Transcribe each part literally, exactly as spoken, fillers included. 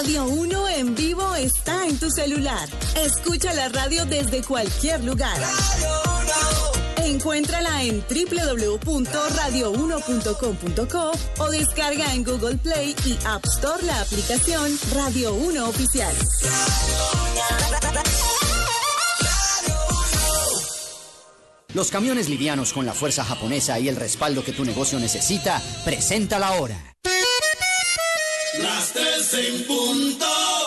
Radio uno en vivo está en tu celular. Escucha la radio desde cualquier lugar. Radio uno. Encuéntrala en doble u doble u doble u punto radio uno punto com punto co o descarga en Google Play y App Store la aplicación Radio uno Oficial. Los camiones livianos con la fuerza japonesa y el respaldo que tu negocio necesita, presenta la hora. Las tres en punto.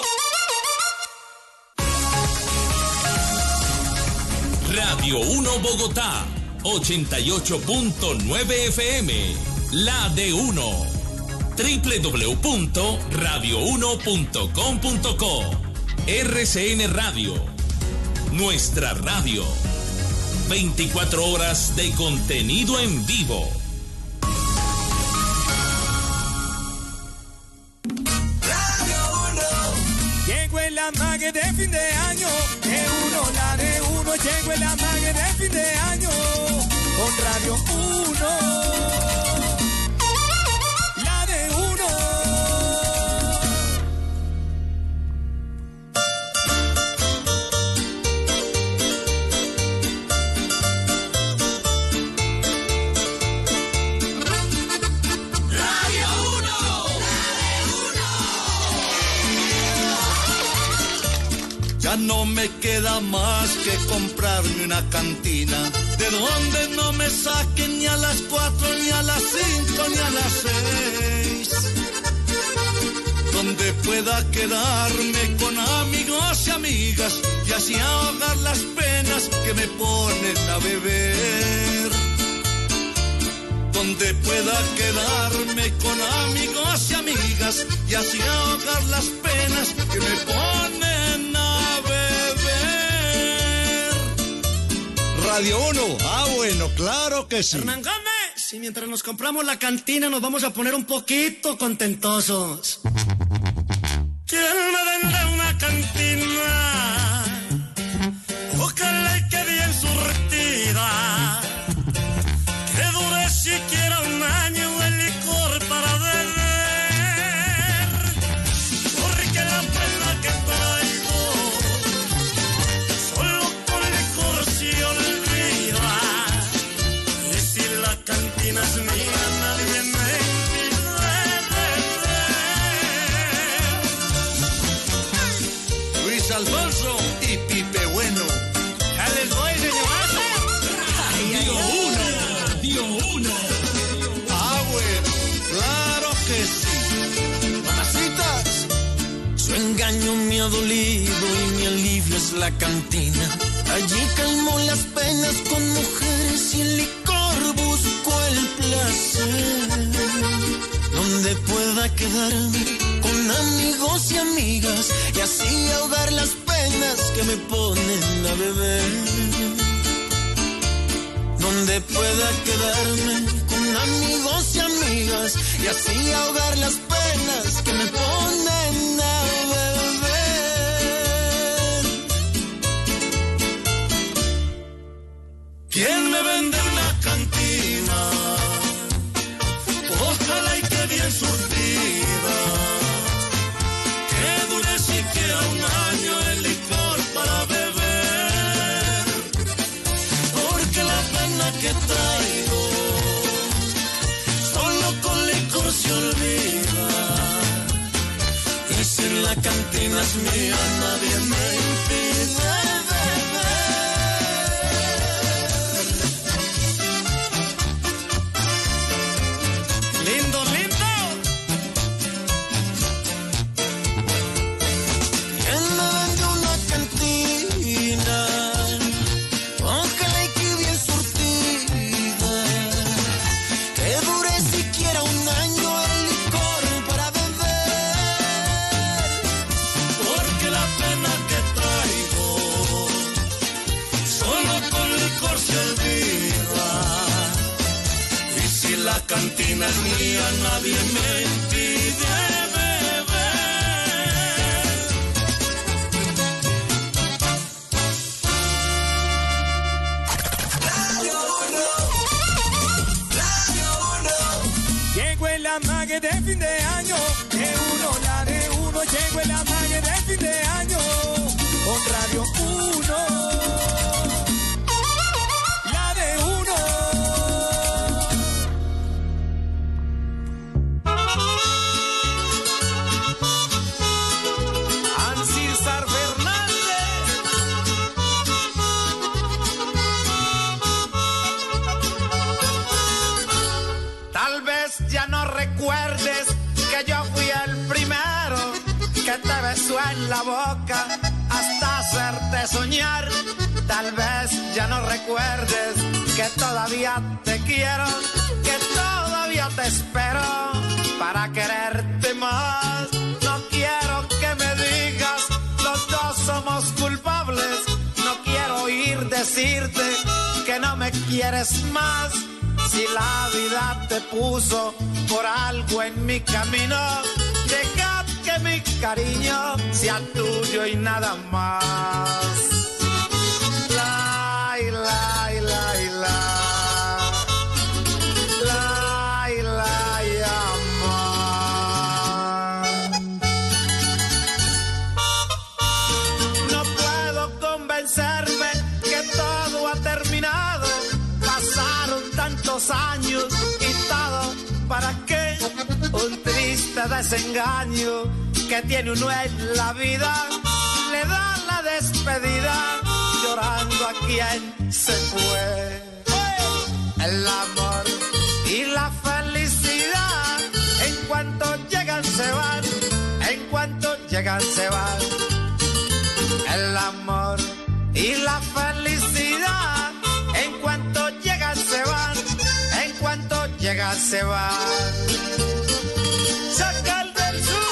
Radio uno Bogotá, ochenta y ocho punto nueve F M, la de uno. doble u doble u doble u punto radio uno punto com punto co. R C N Radio, nuestra radio. veinticuatro horas de contenido en vivo. Llegó el amague de fin de año, de uno, la de uno, llegó el amague de fin de año, con Radio uno, la de uno. Ya no me queda más que comprarme una cantina, de donde no me saquen ni a las cuatro, ni a las cinco, ni a las seis. Donde pueda quedarme con amigos y amigas y así ahogar las penas que me ponen a beber. Donde pueda quedarme con amigos y amigas y así ahogar las penas que me ponen a beber. Radio uno, ah bueno, claro que sí. Hernán Gómez, si mientras nos compramos la cantina nos vamos a poner un poquito contentosos. ¿Quién me vende una cantina? Ojalá y que bien surtida, que dure siquiera un año el licor para beber, porque la pena que traigo solo con licor se olvida, y si la cantina es mía nadie me impide beber. Luis Alfonso y Pipe Bueno. Ya les voy, señor. Radio uno, Radio uno. Ah, bueno, claro que sí. Mamacitas. Su engaño me ha dolido y mi alivio es la cantina. Allí calmo las penas con mujeres y el licor busco el placer. Donde pueda quedarme con amigos y amigas y así ahogar las penas que me ponen a beber. Donde pueda quedarme con amigos y amigas y así ahogar las penas que me ponen a beber. ¿Quién me vende una cantina? Ojalá y que bien surtida, que dure siquiera un año el licor para beber, porque la pena que traigo solo con licor se olvida, y si la cantina es mía nadie me impide beber. Lindo, lindo. ¿Quién me vende una cantina? Ojalá y que bien surtida, que dure siquiera un año el licor para beber, Porque la pena que traigo solo con licor se olvida, y si la cantina es mía nadie me impide beber. Radio uno, Radio uno. Llegó el amague de fin de año, de uno, la de uno, llegó el mague de fin de año con Radio uno. La de uno. Ancísar Fernández. Tal vez ya no recuerdes que yo fui el primero que te besó en la boca hasta hacerte soñar. Tal vez ya no recuerdes que todavía te quiero, que todavía te espero para quererte más. No quiero que me digas los dos somos culpables. No quiero oír decirte que no me quieres más. Si la vida te puso por algo en mi camino, deja que mi cariño sea tuyo y nada más. La, la, la, la. La, la, amor. No puedo convencerme que todo ha terminado. Pasaron tantos años y todo, ¿para qué? Un triste desengaño que tiene uno en la vida, le da la despedida llorando a quien se fue. El amor y la felicidad en cuanto llegan se van, en cuanto llegan se van. El amor y la felicidad en cuanto llegan se van, en cuanto llegan se van. Chacal del Sur.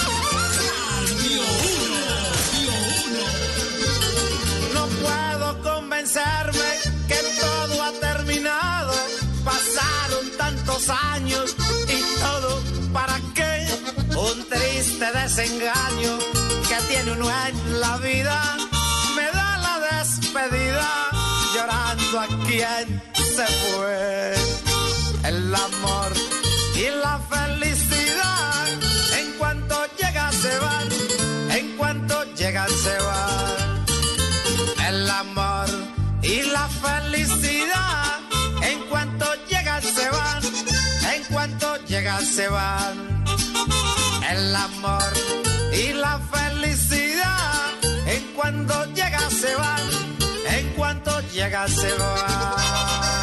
No puedo convencerme que todo ha terminado. Pasaron tantos años y todo, ¿para qué? Un triste desengaño que tiene uno en la vida, me da la despedida llorando a quien se fue. El amor y la felicidad en cuanto llegan se van, en cuanto llegan se van. El amor y la felicidad en cuanto llegan se van, en cuanto llegan se van. El amor y la felicidad en cuanto llegan se van, en cuanto llegan se van.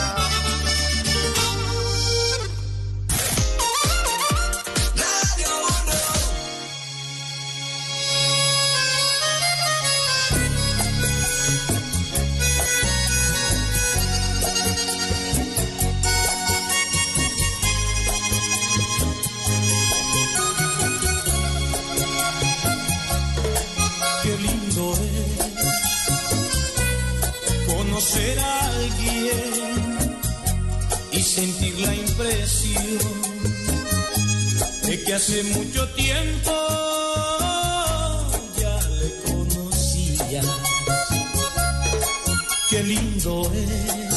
Conocer a alguien y sentir la impresión de que hace mucho tiempo ya le conocía. Qué lindo es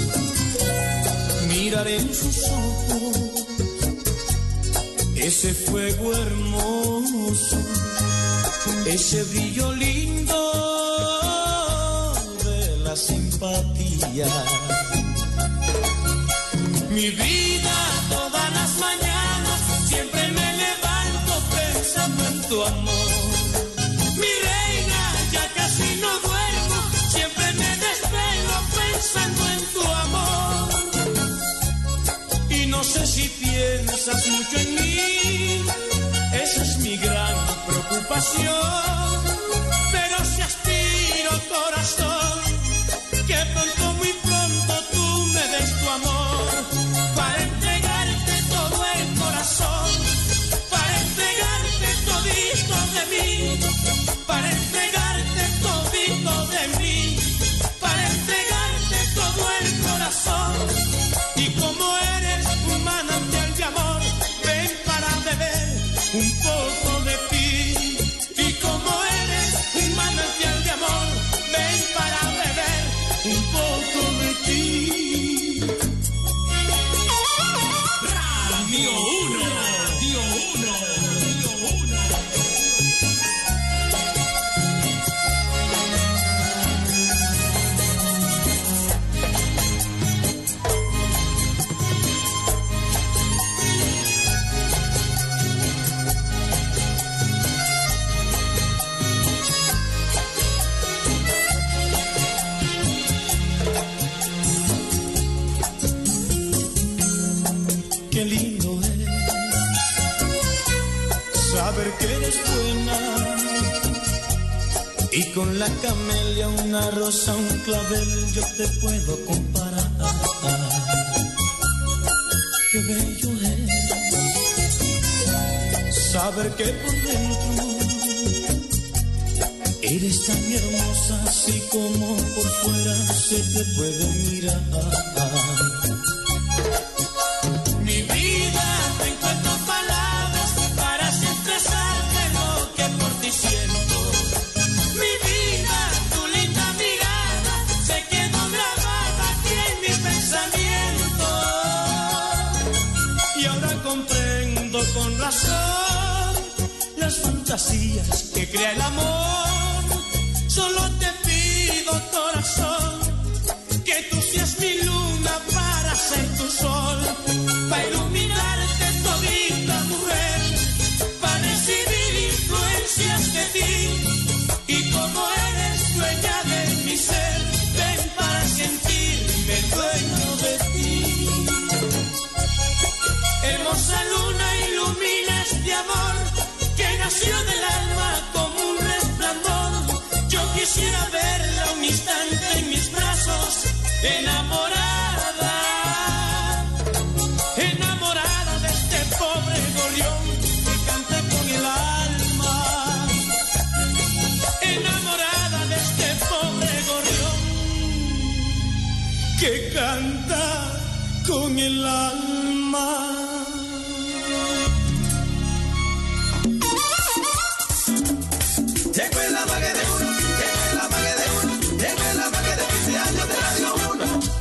mirar en sus ojos ese fuego hermoso, ese brillo lindo, simpatía. Mi vida todas las mañanas siempre me levanto pensando en tu amor. Mi reina, ya casi no duermo, siempre me desvelo pensando en tu amor. Y no sé si piensas mucho en mí, esa es mi gran preocupación. Pero si aspiro, corazón, que pronto, muy pronto tú me des tu amor, para entregarte todo el corazón, para entregarte todito de mí, para entregarte todito de mí, para entregarte todo el corazón. Y como eres un manantial de amor, ven para beber un poco de ti. Y como eres un manantial de amor, ven para beber un poco de ti. Radio uno, Radio uno, Radio uno. qué lindo es saber que eres buena y con la camelia, una rosa, un clavel yo te puedo comparar. Qué bello es saber que por dentro eres tan hermosa, así como por fuera se te puede mirar. Mi vida, no encuentro palabras para expresarte lo que por ti siento. Mi vida, tu linda mirada se quedó grabada aquí en mi pensamiento. Y ahora comprendo con razón las fantasías que crea el amor. Solo te pido, corazón, que tú seas mi luna para ser tu sol, para iluminarte todita, mujer, para recibir influencias de ti. Y como eres dueña de mi ser, ven para sentirme dueño de ti. Hermosa luna, ilumina este amor que nació del alma como un resplandor. Yo quisiera verla un instante en mis brazos, enamorada, enamorada de este pobre gorrión que canta con el alma, enamorada de este pobre gorrión que canta con el alma. Llegó el amague de uno, llegó el amague de uno, llegó el amague de quince años de Radio uno.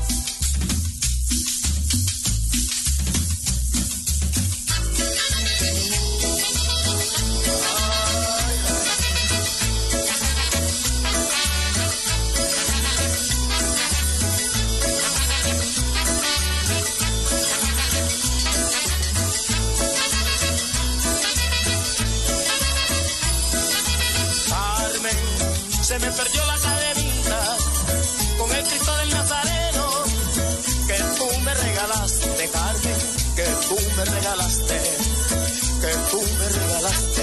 Se me perdió la cadenita con el Cristo del Nazareno que tú me regalaste, Carmen, que tú me regalaste, que tú me regalaste.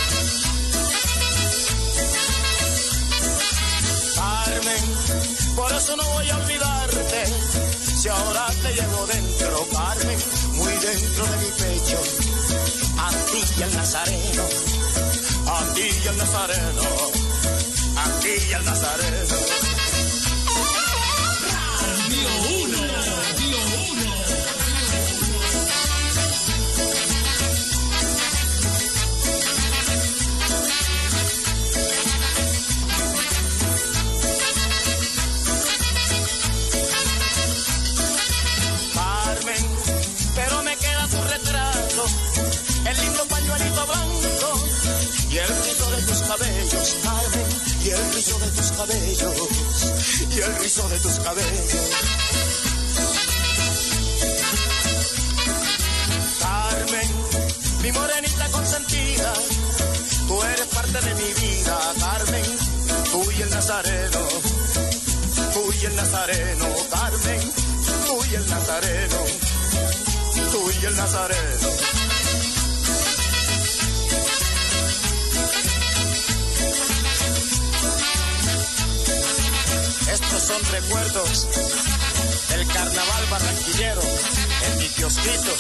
Carmen, por eso no voy a olvidarte, si ahora te llevo dentro, Carmen, muy dentro de mi pecho, a ti y al Nazareno, a ti y al Nazareno. Aquí y el Nazareno. Radio uno, Radio uno. Carmen, pero me queda tu retrato, el lindo pañuelito blanco y el rizo de tus cabellos, Carmen. Y el rizo de tus cabellos, y el rizo de tus cabellos. Carmen, mi morenita consentida, tú eres parte de mi vida, Carmen, tú y el Nazareno, tú y el Nazareno, Carmen, tú y el Nazareno, tú y el Nazareno. Estos son recuerdos del carnaval barranquillero en mi kiosquito.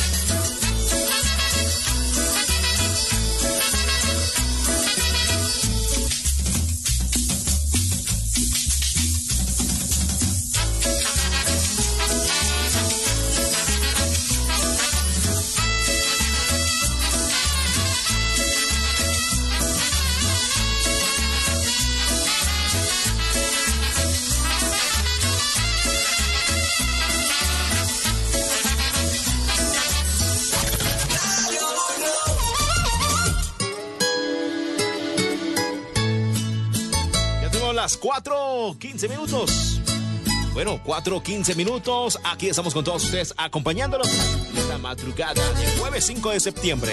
Las cuatro quince minutos. Bueno, cuatro quince minutos. Aquí estamos con todos ustedes acompañándolos esta madrugada del jueves cinco de septiembre.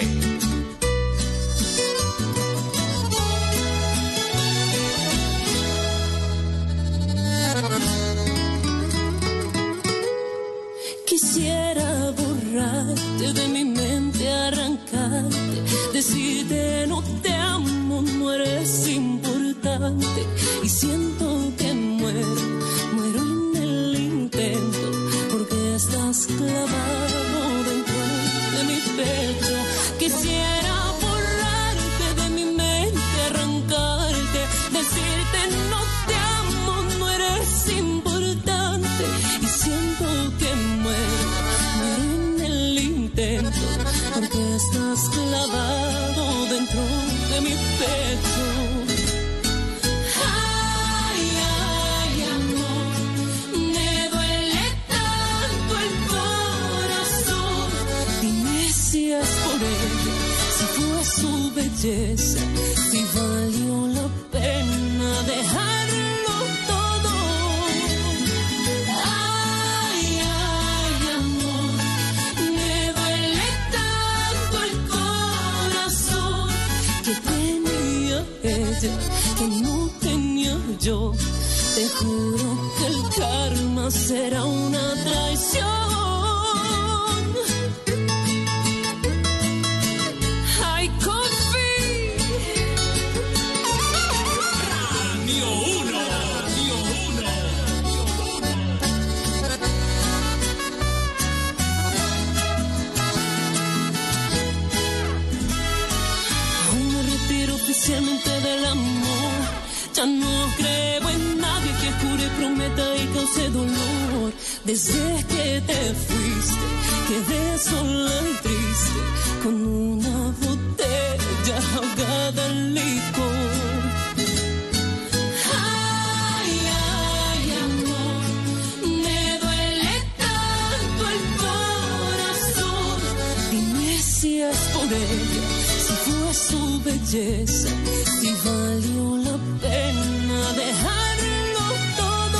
Quisiera borrarte borrarte de mi mente, arrancarte, decirte no te amo, no eres importante. Y siento que muero, muero en el intento, porque estás clavado dentro de mi pecho. Quisiera borrarte de mi mente, arrancarte, decirte no te amo, no eres importante. Y siento que muero, muero en el intento, porque estás clavado dentro de mi pecho. Ay, ay, amor, me duele tanto el corazón. Dime si es por ella, si fue su belleza, si valió la pena dejarlo todo. Ay, ay, amor, me duele tanto el corazón que tenía ella, que no tenía yo. Te juro que el karma será una traición. Ay, Coffee. Radio uno. Radio uno. Aún me retiro oficialmente del amor. Ya no creo en nadie que jure, prometa y cause dolor. Desde que te fuiste, quedé sola y triste, con una botella ahogada en licor. Ay, ay, amor, me duele tanto el corazón. Dime si es por ella, si fue su belleza, si valió la pena dejarlo todo.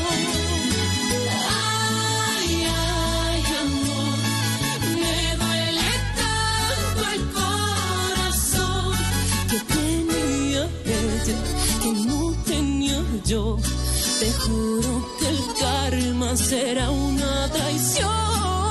Ay, ay, amor, me duele tanto el corazón que tenía ella, que no tenía yo. Te juro que el karma será una traición.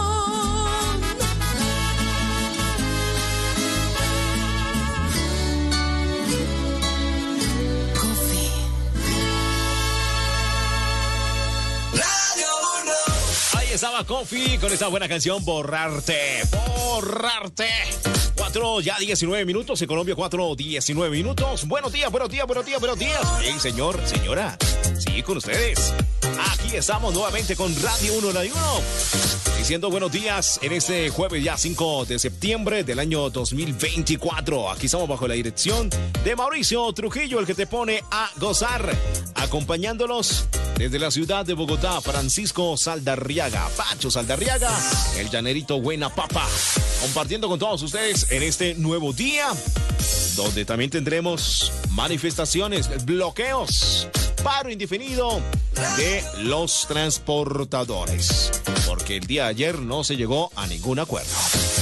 Estaba Coffee con esta buena canción, Borrarte, Borrarte. cuatro ya diecinueve minutos, en Colombia cuatro diecinueve minutos. Buenos días, buenos días, buenos días, buenos días. Hey, señor, señora, sí, con ustedes. Aquí estamos nuevamente con Radio uno, Radio uno. Diciendo buenos días en este jueves ya cinco de septiembre del año dos mil veinticuatro. Aquí estamos bajo la dirección de Mauricio Trujillo, el que te pone a gozar. Acompañándolos desde la ciudad de Bogotá, Francisco Saldarriaga, Pacho Saldarriaga, el llanerito Buena Papa. Compartiendo con todos ustedes en este nuevo día, donde también tendremos manifestaciones, bloqueos, paro indefinido de los transportadores, porque el día de ayer no se llegó a ningún acuerdo.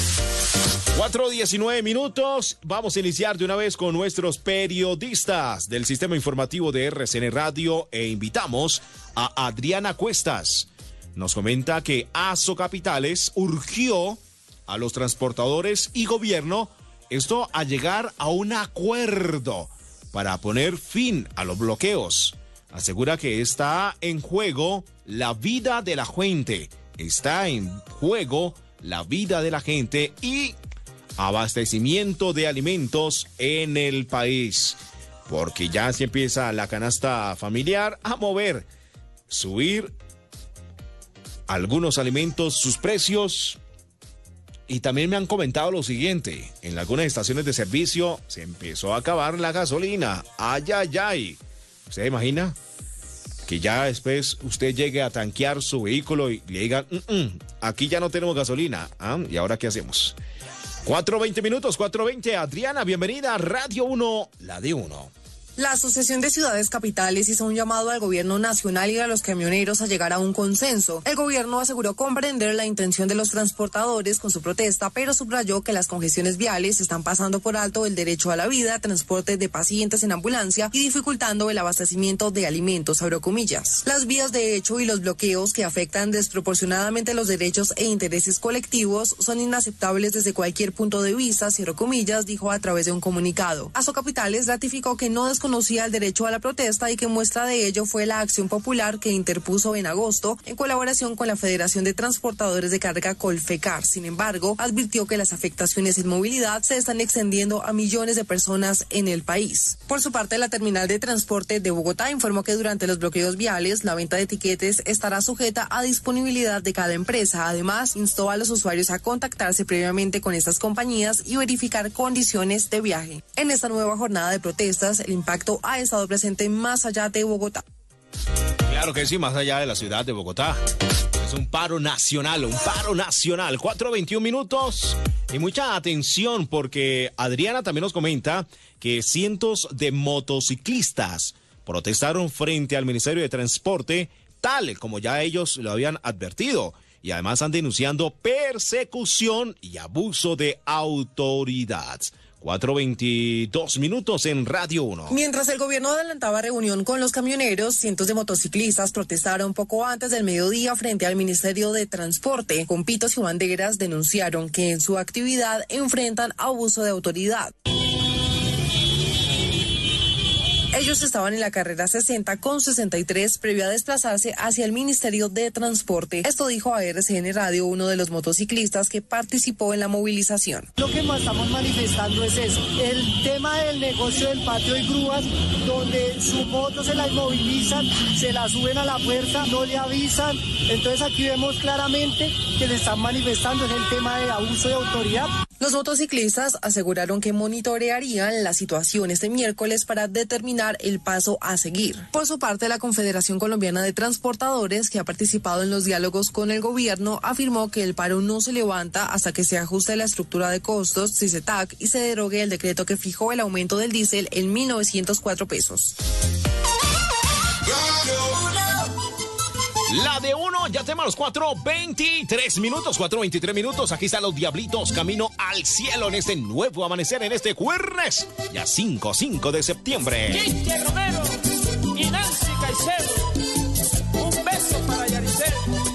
cuatro diecinueve minutos, vamos a iniciar de una vez con nuestros periodistas del Sistema Informativo de R C N Radio e invitamos a Adriana Cuestas. Nos comenta que ASO Capitales urgió a los transportadores y gobierno esto a llegar a un acuerdo para poner fin a los bloqueos. Asegura que está en juego la vida de la gente, está en juego la vida de la gente y abastecimiento de alimentos en el país, porque ya se empieza la canasta familiar a mover, subir algunos alimentos, sus precios. Y también me han comentado lo siguiente: en algunas estaciones de servicio se empezó a acabar la gasolina. Ay, ay, ay. ¿Usted imagina que ya después usted llegue a tanquear su vehículo y le digan, mm, mm, aquí ya no tenemos gasolina? ¿Ah? ¿Y ahora qué hacemos? cuatro veinte minutos, cuatro veinte. Adriana, bienvenida a Radio uno, la de uno. La Asociación de Ciudades Capitales hizo un llamado al gobierno nacional y a los camioneros a llegar a un consenso. El gobierno aseguró comprender la intención de los transportadores con su protesta, pero subrayó que las congestiones viales están pasando por alto el derecho a la vida, transporte de pacientes en ambulancia y dificultando el abastecimiento de alimentos, abro comillas. Las vías de hecho y los bloqueos que afectan desproporcionadamente los derechos e intereses colectivos son inaceptables desde cualquier punto de vista, cierro comillas, dijo a través de un comunicado. Asocapitales ratificó que no desconocía el derecho a la protesta y que muestra de ello fue la acción popular que interpuso en agosto en colaboración con la Federación de Transportadores de Carga Colfecar. Sin embargo, advirtió que las afectaciones en movilidad se están extendiendo a millones de personas en el país. Por su parte, la Terminal de Transporte de Bogotá informó que durante los bloqueos viales, la venta de tiquetes estará sujeta a disponibilidad de cada empresa. Además, instó a los usuarios a contactarse previamente con estas compañías y verificar condiciones de viaje. En esta nueva jornada de protestas, el impacto ha estado presente más allá de Bogotá. Claro que sí, más allá de la ciudad de Bogotá. Es un paro nacional, un paro nacional. cuatro veintiún minutos y mucha atención porque Adriana también nos comenta que cientos de motociclistas protestaron frente al Ministerio de Transporte, tal como ya ellos lo habían advertido. Y además están denunciando persecución y abuso de autoridad. cuatro veintidós minutos en Radio uno. Mientras el gobierno adelantaba reunión con los camioneros, cientos de motociclistas protestaron poco antes del mediodía frente al Ministerio de Transporte. Con pitos y banderas denunciaron que en su actividad enfrentan abuso de autoridad. Ellos estaban en la carrera sesenta con sesenta y tres previo a desplazarse hacia el Ministerio de Transporte. Esto dijo a R C N Radio uno de los motociclistas que participó en la movilización. Lo que más estamos manifestando es eso, el tema del negocio del patio de grúas, donde su moto se la inmovilizan, se la suben a la puerta, no le avisan. Entonces aquí vemos claramente que se están manifestando es el tema de abuso de autoridad. Los motociclistas aseguraron que monitorearían la situación este miércoles para determinar el paso a seguir. Por su parte, la Confederación Colombiana de Transportadores, que ha participado en los diálogos con el gobierno, afirmó que el paro no se levanta hasta que se ajuste la estructura de costos, CICETAC, y se derogue el decreto que fijó el aumento del diésel en mil novecientos cuatro pesos. La de uno, ya tenemos los cuatro veintitrés minutos, cuatro veintitrés minutos. Aquí están los Diablitos, camino al cielo en este nuevo amanecer, en este jueves, ya cinco de septiembre. Quique Romero y Nancy Caicedo, un beso para Yaricel.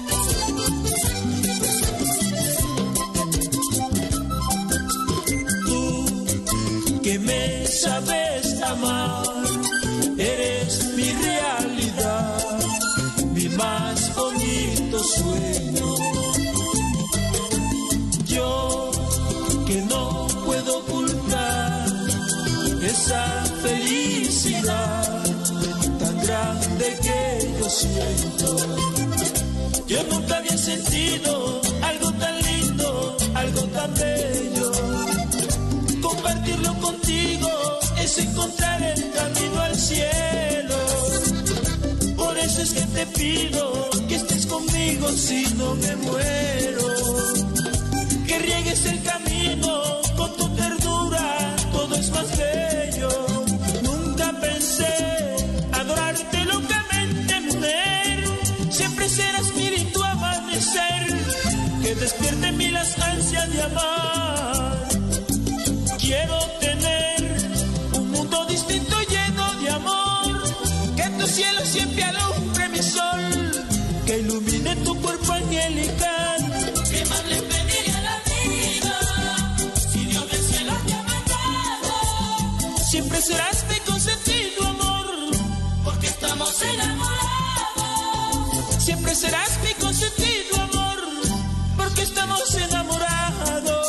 Tú que me sabes amar, eres mi realidad, mi más bonito sueño. Yo que no puedo ocultar esa felicidad tan grande que yo siento. Yo nunca había sentido algo tan lindo, algo tan bello. Compartirlo contigo es encontrar el camino al cielo. Por eso es que te pido que estés conmigo si no me muero. Que riegues el camino con tu ternura, todo es más bello. Nunca pensé adorarte locamente, mujer. Siempre serás mi lindo amanecer, que despierte en mí las ansias de amar. Quiero tener un mundo distinto lleno de amor, que tu cielo siempre alumbre mi sol, que ilumine tu cuerpo angelical. ¿Qué más le pediría a la vida si Dios del cielo te ha mandado? Siempre serás mi consentido amor, porque estamos enamorados. Siempre serás mi consentido amor, porque estamos enamorados.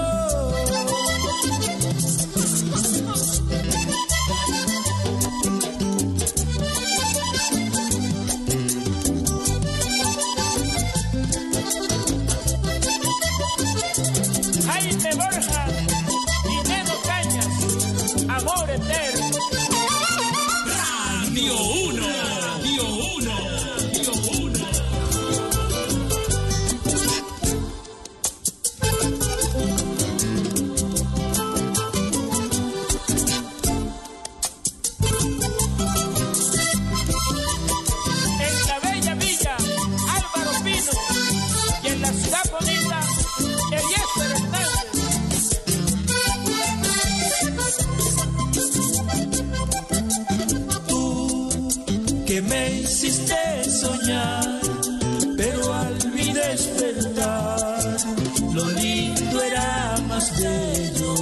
Jaime Borja y Neno Cañas, amor eterno. Radio uno, Radio uno, Radio uno. hiciste soñar, pero al mi despertar lo lindo era más bello.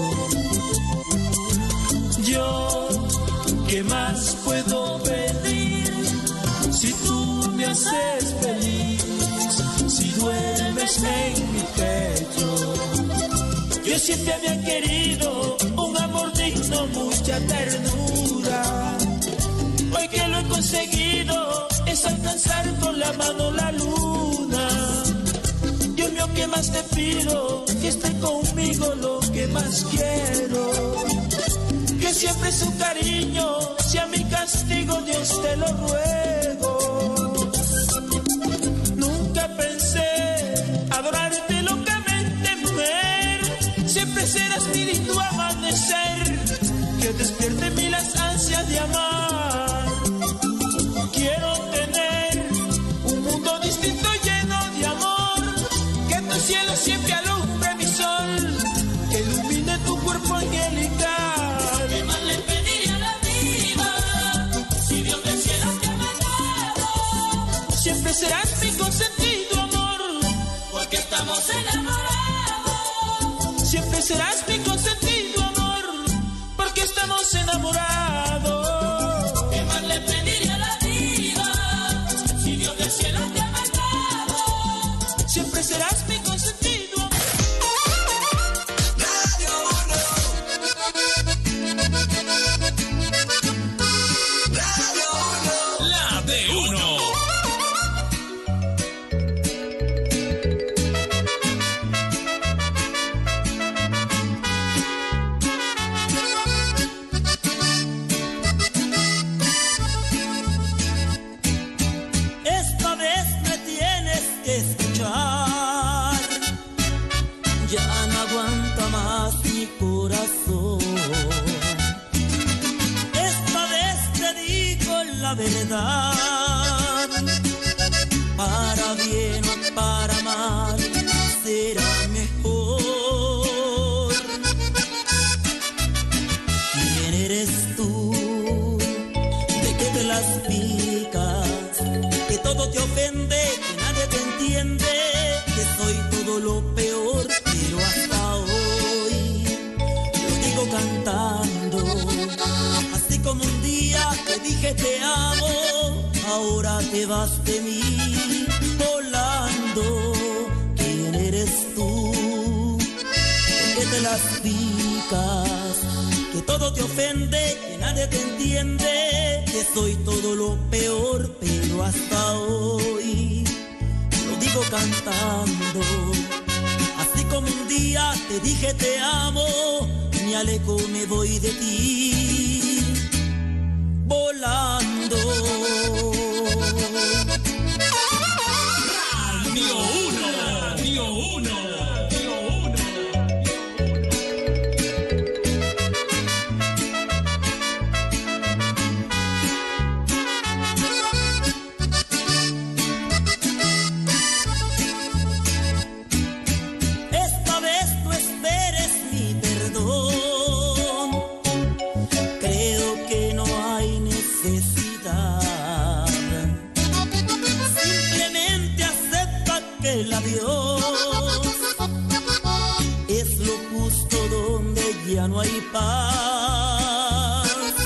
Yo, ¿qué más puedo pedir si tú me haces feliz, si duermes en mi pecho? Yo siempre había querido un amor digno, mucha ternura. Hoy que lo he conseguido es alcanzar con la mano la luna. Dios mío, ¿qué más te pido? Que esté conmigo lo que más quiero. Que siempre su cariño sea mi castigo, Dios te lo ruego. Nunca pensé adorarte locamente, mujer. Siempre serás mi lindo amanecer, que despierte en mí las ansias de amar. Quiero tener un mundo distinto lleno de amor, que tu cielo siempre alumbre mi sol, que ilumine tu cuerpo angelical. ¿Qué más le pediría a la vida si Dios del cielo te ha mandado? Siempre serás mi consentido amor, porque estamos enamorados. Siempre serás mi consentido amor, porque estamos enamorados. ¿Qué más le pediría a la vida si Dios del cielo te ha mandado? Siempre serás mi consentido amor. Radio uno. Radio uno. La de uno. Esta vez me tienes que escuchar, ya no aguanta más mi corazón. Esta vez te digo la verdad, para bien o para mal será mejor. ¿Quién eres tú? ¿De qué te las picas? Que todo te ofende, que nadie te entiende, que soy todo lo peor, pero hasta hoy lo digo cantando. Así como un día te dije te amo, ahora te vas de mí volando. ¿Quién eres tú? ¿Por qué te las picas? Que todo te ofende, que nadie te entiende, que soy todo lo peor, pero hasta hoy lo digo cantando. Así como un día te dije te amo, me alejo, me voy de ti volando. Radio uno. Radio uno. Esta vez no esperes mi perdón, creo que no hay necesidad. Simplemente acepta que el adiós es lo justo donde ya no hay paz.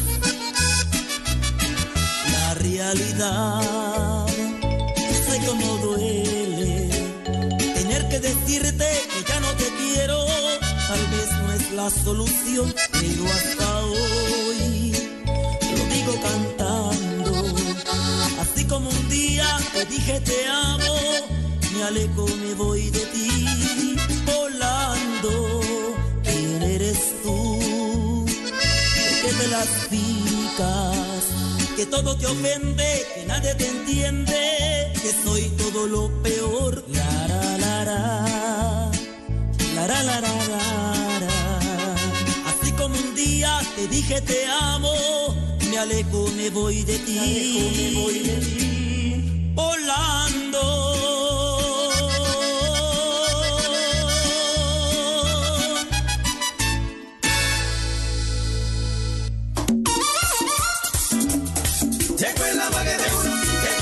La realidad, sé cómo duele tener que decirte que ya no te quiero. Tal vez no es la solución, pero hasta hoy lo digo cantando. Así como un día te dije te amo, me alejo, me voy de ti volando. ¿Quién eres tú? ¿Por qué te las picas? Que todo te ofende, que nadie te entiende, que soy todo lo peor. La la la la, la la la la la. Así como un día te dije te amo, me alejo, me voy de ti, me alejo, me voy de ti volando. Llegó el amague de uno,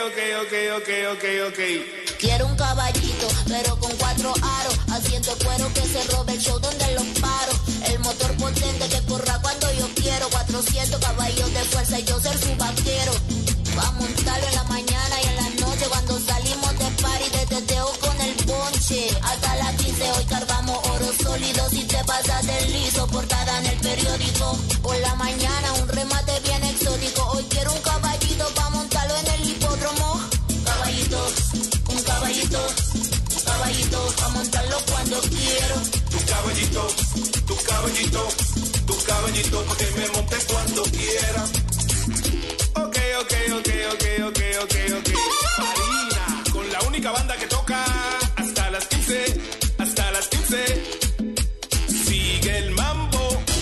ok, ok, ok, ok, ok. Quiero un caballito, pero con cuatro aros, asiento de cuero que se robe el show donde los paro. El motor potente que corra cuando yo quiero, cuatrocientos caballos de fuerza y yo ser su vaquero. Va a montarlo en la mañana y en la noche cuando salimos de party de teteo con el ponche. Hasta las quince hoy cargamos oro sólido, si te pasas del liso, portada en el periódico. Por la mañana un remate bien exótico, hoy quiero un caballito para montarlo en el hipódromo. Caballito, un caballito, un caballito, para montarlo cuando quiero. Tu caballito, tu caballito, tu caballito, porque me monte cuando quiera. Ok, ok, ok, ok, ok, ok, ok. Farina, con la única banda que toca hasta las quince, hasta las quince. Sigue el mambo.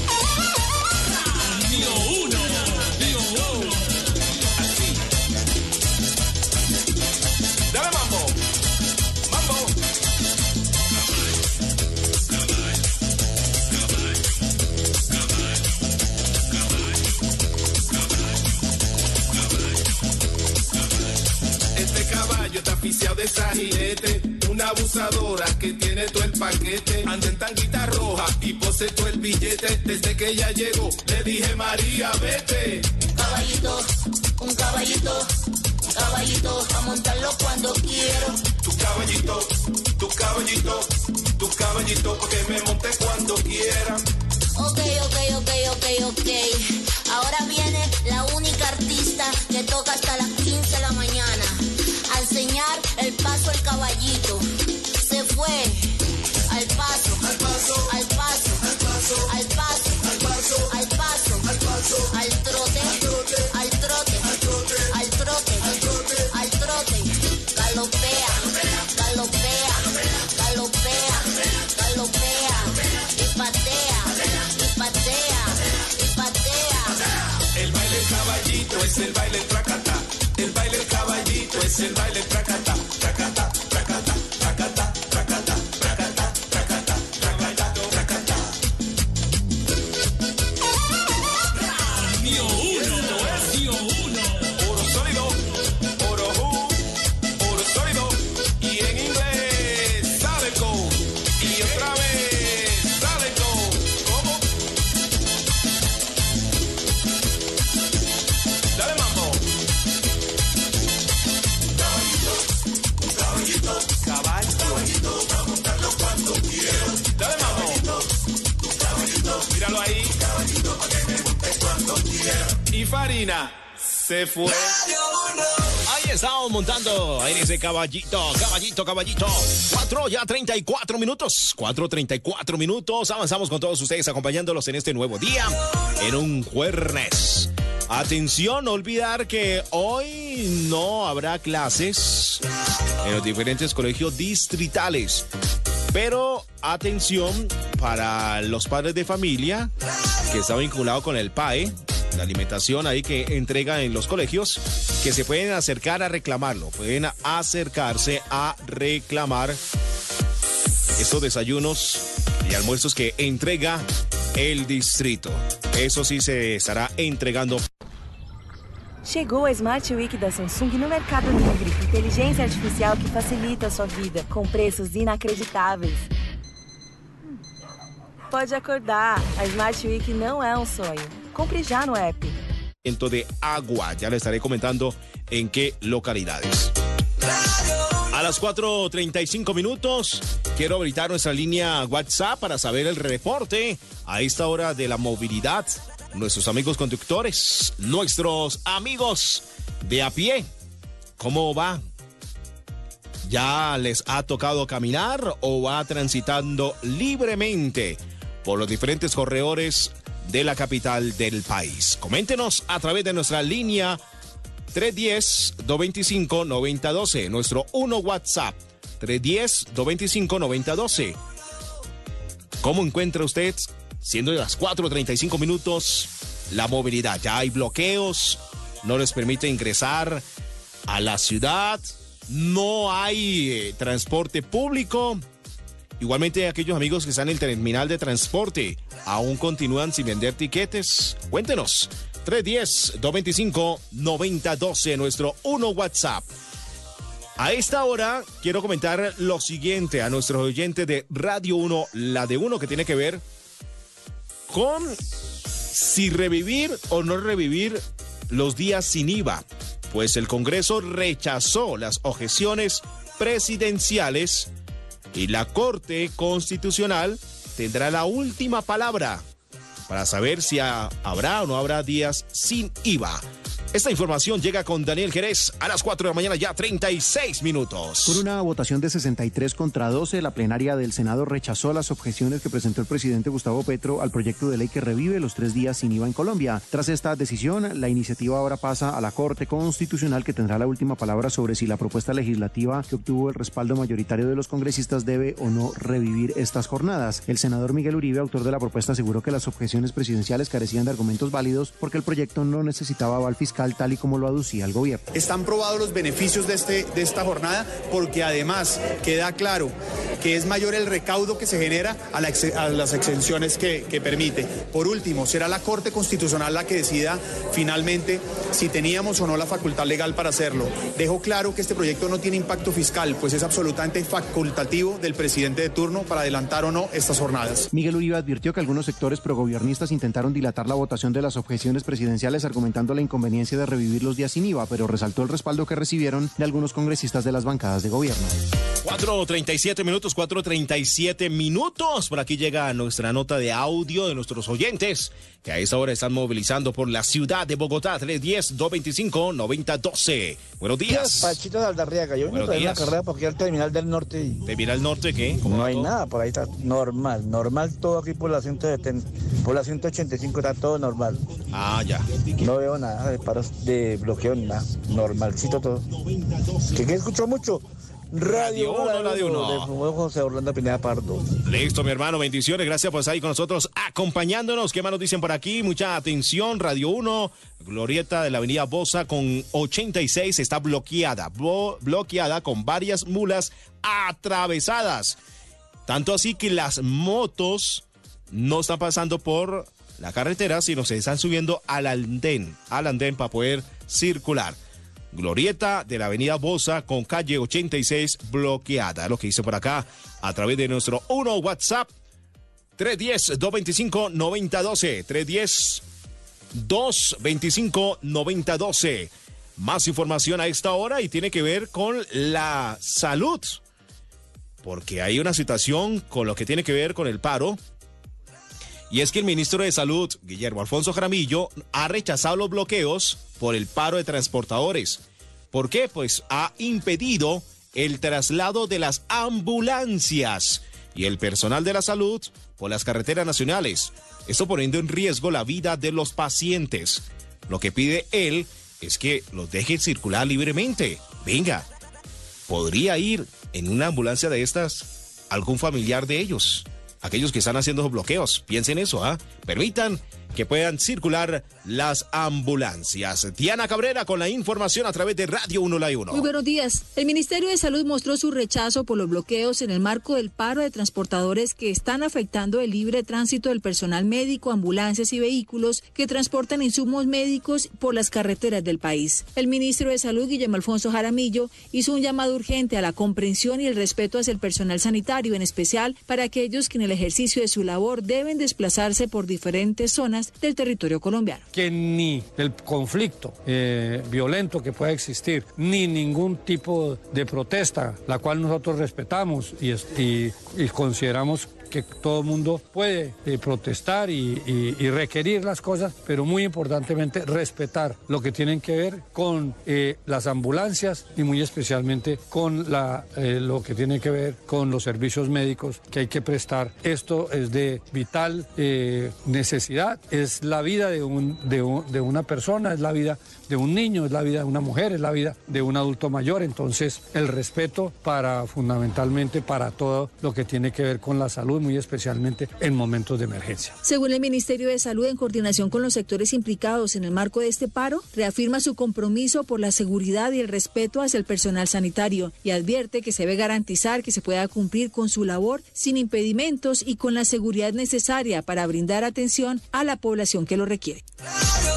Radio uno, Radio uno. Así. Dale mambo, mambo. Este caballo está aficiado de esa jinete, una abusadora que tiene todo el paquete. Anda en tanguita roja y posee todo el billete. Desde que ella llegó le dije María, vete. Caballito, un caballito, un caballito, para montarlo cuando quiero. Tu caballito, tu caballito, tu caballito, porque me monte cuando quiera. Ok, ok, ok, ok, ok. Ahora viene la única artista que toca hasta las quince de la mañana a enseñar el paso al caballito. Se fue al paso, al paso, al paso, al paso, al paso, al paso, al paso, al paso, al trote, al trote, al trote, al trote, al trote, al trote. Galopea, galopea, galopea, galopea, y patea, y patea, y patea. El baile del caballito es el baile del tracata. El baile del caballito es el baile del tracata. Tracata, tracata, tracata, tracata, tracata, tracata, tracata, tracata. Radio uno, Radio uno. Oro sólido, oro who, oro sólido. Y en inglés, sale go. Y otra vez, sale go. ¿Cómo? Dale mambo. Caballito, caballo, caballito, para montarlo cuando quiero. Dale mambo. Caballito, míralo ahí. Caballito, para que me monte cuando quiera. Y Farina se fue. Ahí estamos montando en ese caballito, caballito, caballito. Cuatro, ya treinta y cuatro minutos. Cuatro, treinta y cuatro minutos. Avanzamos con todos ustedes acompañándolos en este nuevo día, en un jueves. Atención, no olvidar que hoy no habrá clases en los diferentes colegios distritales. Pero atención para los padres de familia que está vinculado con el P A E, la alimentación ahí que entrega en los colegios, que se pueden acercar a reclamarlo, pueden acercarse a reclamar estos desayunos y almuerzos que entrega el distrito. Eso sí se estará entregando. Chegou a Smart Week da Samsung no Mercado Livre. Inteligência artificial que facilita a sua vida, com preços inacreditáveis. Pode acordar, a Smart Week não é um sonho. Compre já no app. De agua, ya le estaré comentando en qué localidades. A las cuatro treinta y cinco minutos, quiero habilitar nuestra línea WhatsApp para saber el reporte a esta hora de la movilidad. Nuestros amigos conductores, nuestros amigos de a pie, ¿cómo va? ¿Ya les ha tocado caminar o va transitando libremente por los diferentes corredores de la capital del país? Coméntenos a través de nuestra línea tres uno cero, dos dos cinco, nueve cero uno dos, nuestro uno WhatsApp tres uno cero, dos dos cinco, nueve cero uno dos. ¿Cómo encuentra usted, siendo de las cuatro treinta y cinco minutos, la movilidad? Ya hay bloqueos, no les permite ingresar a la ciudad, no hay eh, transporte público. Igualmente aquellos amigos que están en el terminal de transporte aún continúan sin vender tiquetes. Cuéntenos tres uno cero, dos dos cinco, nueve cero uno dos, nuestro uno WhatsApp. A esta hora quiero comentar lo siguiente a nuestros oyentes de Radio uno, la de uno, que tiene que ver con si revivir o no revivir los días sin I V A. Pues el Congreso rechazó las objeciones presidenciales y la Corte Constitucional tendrá la última palabra para saber si ha, habrá o no habrá días sin I V A. Esta información llega con Daniel Jerez a las cuatro de la mañana, ya treinta y seis minutos. Por una votación de sesenta y tres contra doce, la plenaria del Senado rechazó las objeciones que presentó el presidente Gustavo Petro al proyecto de ley que revive los tres días sin I V A en Colombia. Tras esta decisión, la iniciativa ahora pasa a la Corte Constitucional, que tendrá la última palabra sobre si la propuesta legislativa que obtuvo el respaldo mayoritario de los congresistas debe o no revivir estas jornadas. El senador Miguel Uribe, autor de la propuesta, aseguró que las objeciones presidenciales carecían de argumentos válidos porque el proyecto no necesitaba aval fiscal tal y como lo aducía el gobierno. Están probados los beneficios de, este, de esta jornada porque además queda claro que es mayor el recaudo que se genera a, la, a las exenciones que, que permite. Por último, será la Corte Constitucional la que decida finalmente si teníamos o no la facultad legal para hacerlo. Dejo claro que este proyecto no tiene impacto fiscal, pues es absolutamente facultativo del presidente de turno para adelantar o no estas jornadas. Miguel Uribe advirtió que algunos sectores progobiernistas intentaron dilatar la votación de las objeciones presidenciales argumentando la inconveniencia de revivir los días sin I V A, pero resaltó el respaldo que recibieron de algunos congresistas de las bancadas de gobierno. cuatro treinta y siete minutos, cuatro treinta y siete minutos. Por aquí llega nuestra nota de audio de nuestros oyentes que a esta hora están movilizando por la ciudad de Bogotá. Tres uno cero, dos dos cinco, nueve cero uno dos. Buenos días. Pachito Saldarriaga, yo vengo a una carrera por aquí al Terminal del Norte. Y... ¿Terminal Norte qué? No hay todo? Nada, por ahí está normal, normal todo aquí por la, ciento setenta, por la ciento ochenta y cinco está todo normal. Ah, ya. No veo nada de paros de bloqueo, nada, normalcito todo. ¿Qué, qué escuchó mucho? Radio uno, Radio uno. De José Orlando Pineda Pardo. Listo, mi hermano, bendiciones, gracias por estar ahí con nosotros acompañándonos. ¿Qué más nos dicen por aquí? Mucha atención, Radio uno, glorieta de la avenida Bosa con ochenta y seis está bloqueada, blo- bloqueada con varias mulas atravesadas. Tanto así que las motos no están pasando por la carretera, sino se están subiendo al andén, al andén para poder circular. Glorieta de la avenida Bosa con calle ochenta y seis bloqueada. Lo que hice por acá a través de nuestro uno WhatsApp tres uno cero, dos dos cinco, nueve cero uno dos. tres uno cero, dos dos cinco, nueve cero uno dos. Más información a esta hora y tiene que ver con la salud. Porque hay una situación con lo que tiene que ver con el paro. Y es que el ministro de Salud, Guillermo Alfonso Jaramillo, ha rechazado los bloqueos por el paro de transportadores. ¿Por qué? Pues ha impedido el traslado de las ambulancias y el personal de la salud por las carreteras nacionales. Esto poniendo en riesgo la vida de los pacientes. Lo que pide él es que los dejen circular libremente. Venga, ¿podría ir en una ambulancia de estas algún familiar de ellos? Aquellos que están haciendo los bloqueos, piensen eso, ¿ah? ¿eh? Permitan que puedan circular las ambulancias. Diana Cabrera con la información a través de Radio uno La uno. Muy buenos días. El Ministerio de Salud mostró su rechazo por los bloqueos en el marco del paro de transportadores que están afectando el libre tránsito del personal médico, ambulancias y vehículos que transportan insumos médicos por las carreteras del país. El ministro de Salud, Guillermo Alfonso Jaramillo, hizo un llamado urgente a la comprensión y el respeto hacia el personal sanitario, en especial para aquellos que en el ejercicio de su labor deben desplazarse por diferentes zonas del territorio colombiano. Que ni el conflicto eh, violento que pueda existir, ni ningún tipo de protesta, la cual nosotros respetamos y, y, y consideramos que todo el mundo puede eh, protestar y, y, y requerir las cosas, pero muy importantemente respetar lo que tienen que ver con eh, las ambulancias y muy especialmente con la, eh, lo que tiene que ver con los servicios médicos que hay que prestar. Esto es de vital eh, necesidad, es la vida de, un, de, un, de una persona, es la vida de un niño, es la vida de una mujer, es la vida de un adulto mayor. Entonces el respeto para fundamentalmente para todo lo que tiene que ver con la salud, muy especialmente en momentos de emergencia. Según el Ministerio de Salud, en coordinación con los sectores implicados en el marco de este paro, reafirma su compromiso por la seguridad y el respeto hacia el personal sanitario y advierte que se debe garantizar que se pueda cumplir con su labor sin impedimentos y con la seguridad necesaria para brindar atención a la población que lo requiere. Radio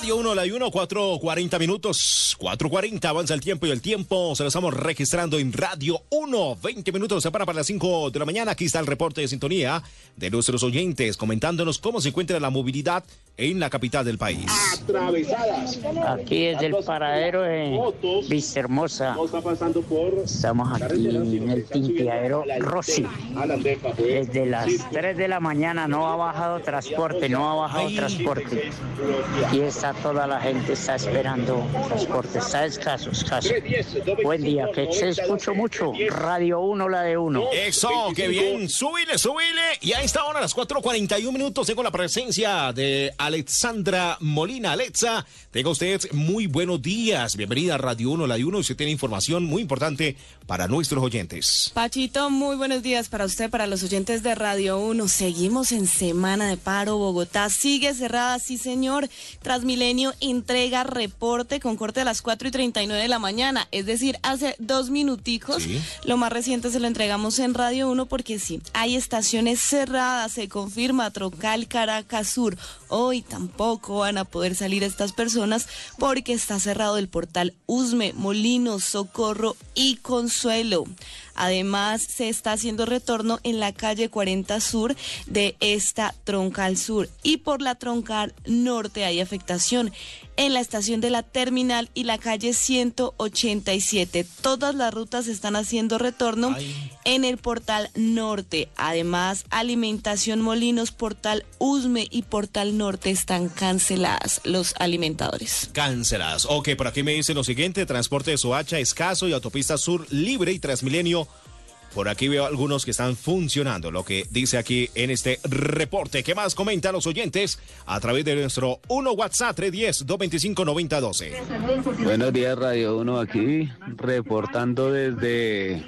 Radio uno, la uno, cuatro cuarenta minutos, cuatro cuarenta avanza el tiempo y el tiempo se lo estamos registrando en Radio uno, veinte minutos, se para para las cinco de la mañana. Aquí está el reporte de sintonía de nuestros oyentes comentándonos cómo se encuentra la movilidad en la capital del país. Atravesadas. Aquí es el paradero de Vistahermosa. Estamos aquí en el tinteadero Rossi. Desde las tres de la mañana no ha bajado transporte, no ha bajado transporte. Y está toda la gente, está esperando transporte. Está escaso, escaso. Buen día, que se escucho mucho. Radio uno, la de uno. Eso, qué bien. Súbile, súbile. Y a esta hora, a las cuatro cuarenta y un minutos, tengo la presencia de Alexandra Molina. Alexa, tenga usted muy buenos días. Bienvenida a Radio uno, la de uno. Y usted tiene información muy importante para nuestros oyentes. Pachito, muy buenos días para usted, para los oyentes de Radio uno. Seguimos en semana de paro. Bogotá sigue cerrada, sí señor. Transmilenio entrega reporte con corte a las cuatro y treinta y nueve de la mañana. Es decir, hace dos minuticos. ¿Sí? Lo más reciente se lo entregamos en Radio uno porque sí, hay estaciones cerradas. Se confirma Troncal, Caracas Sur. Hoy tampoco van a poder salir estas personas porque está cerrado el portal Usme, Molinos, Socorro y Consuelo. Además, se está haciendo retorno en la calle cuarenta Sur de esta Troncal Sur. Y por la Troncal Norte hay afectación en la estación de la Terminal y la calle ciento ochenta y siete. Todas las rutas están haciendo retorno Ay. en el Portal Norte. Además, Alimentación Molinos, Portal Usme y Portal Norte están canceladas los alimentadores. Canceladas. Ok, por aquí me dice lo siguiente: transporte de Soacha escaso y autopista sur libre y Transmilenio. Por aquí veo algunos que están funcionando, lo que dice aquí en este reporte. ¿Qué más comentan los oyentes a través de nuestro uno WhatsApp tres uno cero, dos dos cinco, nueve cero uno dos? Buenos días, Radio uno, aquí reportando desde,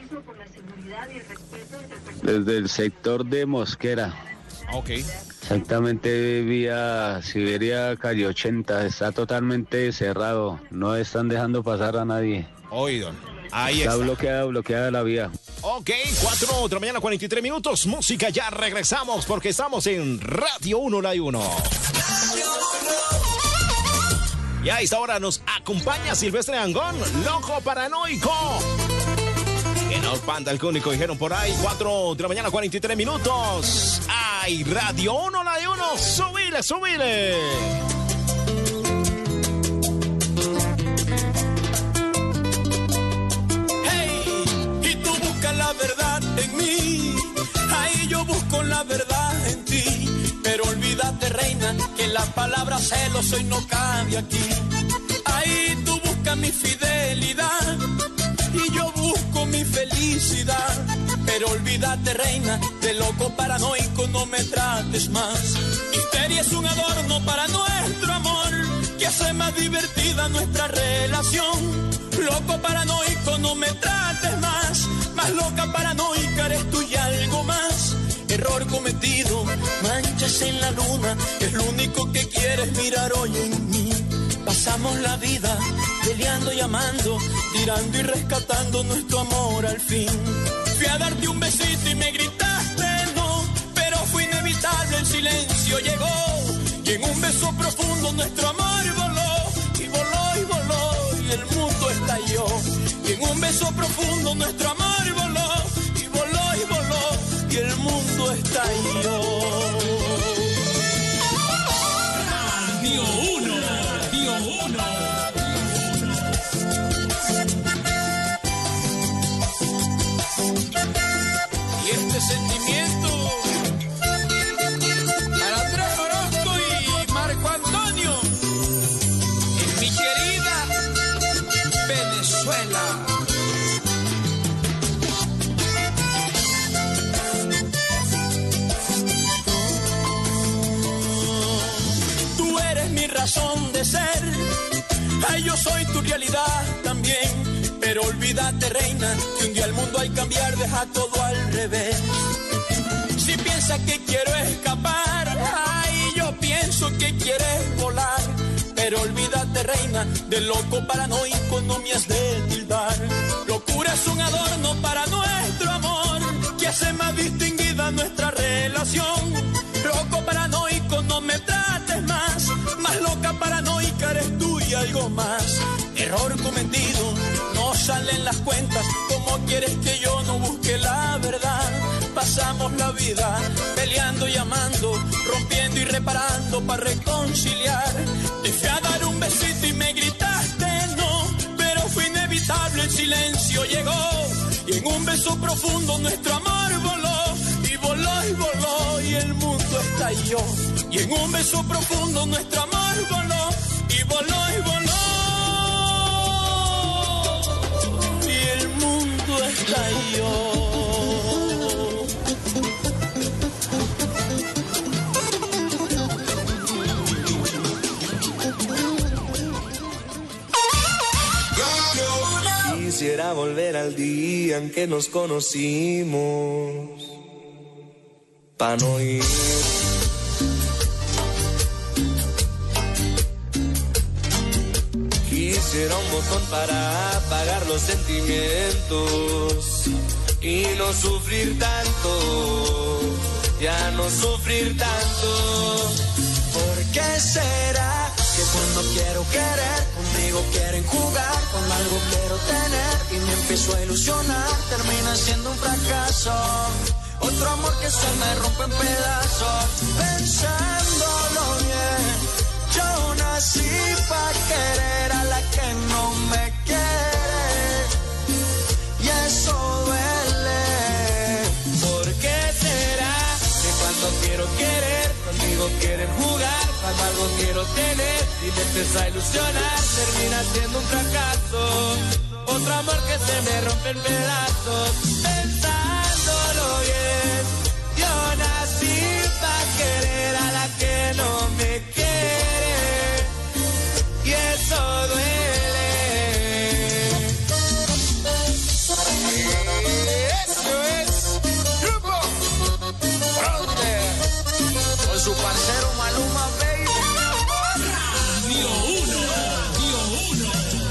desde el sector de Mosquera. Ok. Exactamente, vía Siberia, calle ochenta, está totalmente cerrado, no están dejando pasar a nadie. Oído. Ahí está. Está bloqueada, bloqueada la vía. Ok, cuatro de la mañana, cuarenta y tres minutos. Música, ya regresamos porque estamos en Radio uno, la uno. Y a esta hora nos acompaña Silvestre Angón, Loco Paranoico. Que nos panda el cúnico, dijeron por ahí. cuatro de la mañana, cuarenta y tres minutos. Ay, Radio uno, la uno. Subile, subile. La verdad en mí, ahí yo busco la verdad en ti, pero olvídate, reina, que la palabra celos hoy no cabe aquí. Ahí tú buscas mi fidelidad y yo busco mi felicidad, pero olvídate, reina, de loco paranoico no me trates más. Histeria es un adorno para nuestro amor que hace más divertida nuestra relación. Loco paranoico no me trates más, más loca paranoica eres tú y algo más. Error cometido, manchas en la luna, es lo único que quieres mirar hoy en mí. Pasamos la vida peleando y amando, tirando y rescatando nuestro amor al fin. Fui a darte un besito y me gritaste no, pero fue inevitable, el silencio llegó. Y en un beso profundo nuestro amor voló, y voló y voló, y el mundo estalló. Y en un beso profundo nuestro amor voló, y voló y voló, y el mundo estalló. Radio uno, Radio uno. Y este sentimiento para Andrés Orozco y Marco Antonio en mi querida Venezuela. Tú eres mi razón de ser, ay, yo soy tu realidad también. Pero olvídate, reina, que un día el mundo al cambiar deja todo al revés. Si piensas que quiero escapar, ay, yo pienso que quieres volar. Pero olvídate, reina, de loco paranoico no me has de tildar. Locura es un adorno para nuestro amor que hace más distinguida nuestra relación. Loco paranoico no me trates más, más loca paranoica digo más, error cometido, no salen las cuentas. ¿Cómo quieres que yo no busque la verdad? Pasamos la vida peleando y amando, rompiendo y reparando para reconciliar. Te fui a dar un besito y me gritaste no, pero fue inevitable, el silencio llegó. Y en un beso profundo nuestro amor voló, y voló y voló, y el mundo estalló. Y en un beso profundo nuestro amor voló, y voló y voló, y el mundo estalló. Quisiera volver al día en que nos conocimos, pa' no ir. Quisiera un botón para apagar los sentimientos y no sufrir tanto, ya no sufrir tanto. ¿Por qué será que cuando quiero querer, conmigo quieren jugar, con algo quiero tener y me empiezo a ilusionar, termina siendo un fracaso? Otro amor que se me rompe en pedazos. Pensándolo bien, yo nací pa' querer a la que no me quiere, y eso duele. ¿Por qué será que cuando quiero querer, conmigo quieren jugar, cuando algo quiero tener y me empiezo a ilusionar, termina siendo un fracaso? Otro amor que se me rompe en pedazos. Pensándolo bien, yo nací pa' querer a la que no me quiere, y eso duele. Eso es Grupo Fronter con su parcero Maluma, baby. Radio uno, Radio uno.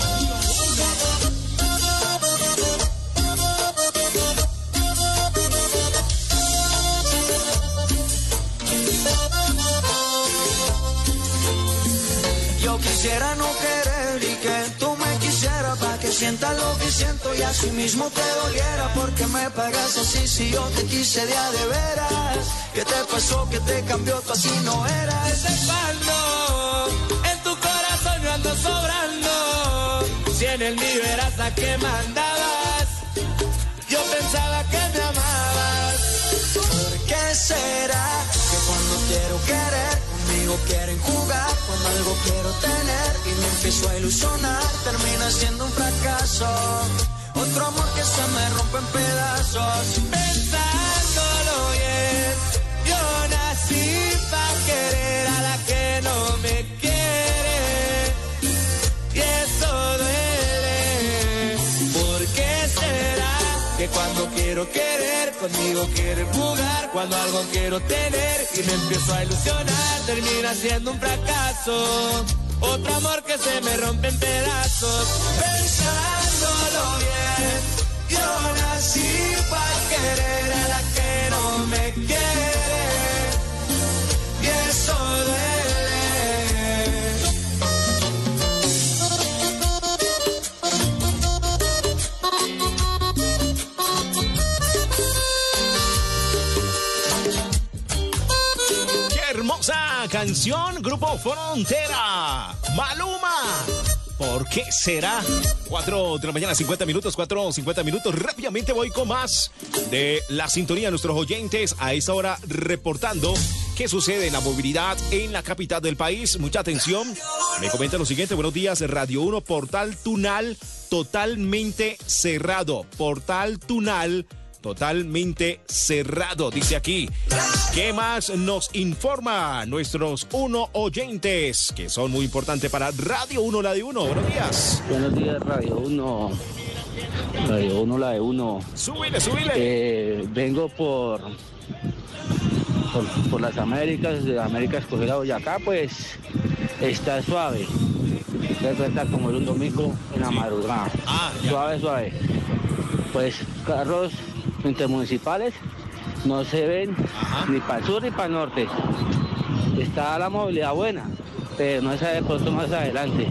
Yo quisiera no querer y que tú me quisieras, pa' que sientas lo que siento y así mismo te doliera. Porque me pagas así si yo te quise de a de veras. ¿Qué te pasó? ¿Qué te cambió? Tú así no eras. Desde cuando en tu corazón yo ando sobrando, si en el mío eras la que mandabas, yo pensaba que me amabas. ¿Por qué será que cuando quiero querer, conmigo quieren jugar, cuando algo quiero tener y me empiezo a ilusionar, termina siendo un fracaso? Otro amor que se me rompe en pedazos. Pensándolo bien, yo nací pa' querer a la que no me quiere, y eso duele. ¿Por qué será que cuando quiero querer, conmigo quieren jugar, cuando algo quiero tener y me empiezo a ilusionar, termina siendo un fracaso? Otro amor que se me rompe en pedazos. Pensándolo bien, yo nací pa' querer a la que no me quiere, y eso duele. ¡Qué hermosa canción! Grupo Frontera, Maluma. ¿Por qué será? cuatro de la mañana, cincuenta minutos, cuatro cincuenta minutos. Rápidamente voy con más de la sintonía de nuestros oyentes a esta hora reportando qué sucede en la movilidad en la capital del país. Mucha atención. Me comenta lo siguiente. Buenos días, Radio uno, Portal Tunal totalmente cerrado. Portal Tunal totalmente cerrado, dice aquí. ¿Qué más nos informa nuestros uno oyentes, que son muy importantes para Radio uno, la de uno? Buenos días. Buenos días, Radio uno. Radio uno, la de uno. Súbile, súbile. Eh, vengo por, por por las Américas, de América Escogida Boyacá, pues está suave. Se cuenta como el un domingo en la madrugada. Ah, suave, suave. Pues carros intermunicipales no se ven. Ajá. Ni para el sur ni para el norte. Está la movilidad buena, pero no se sabe pronto más adelante.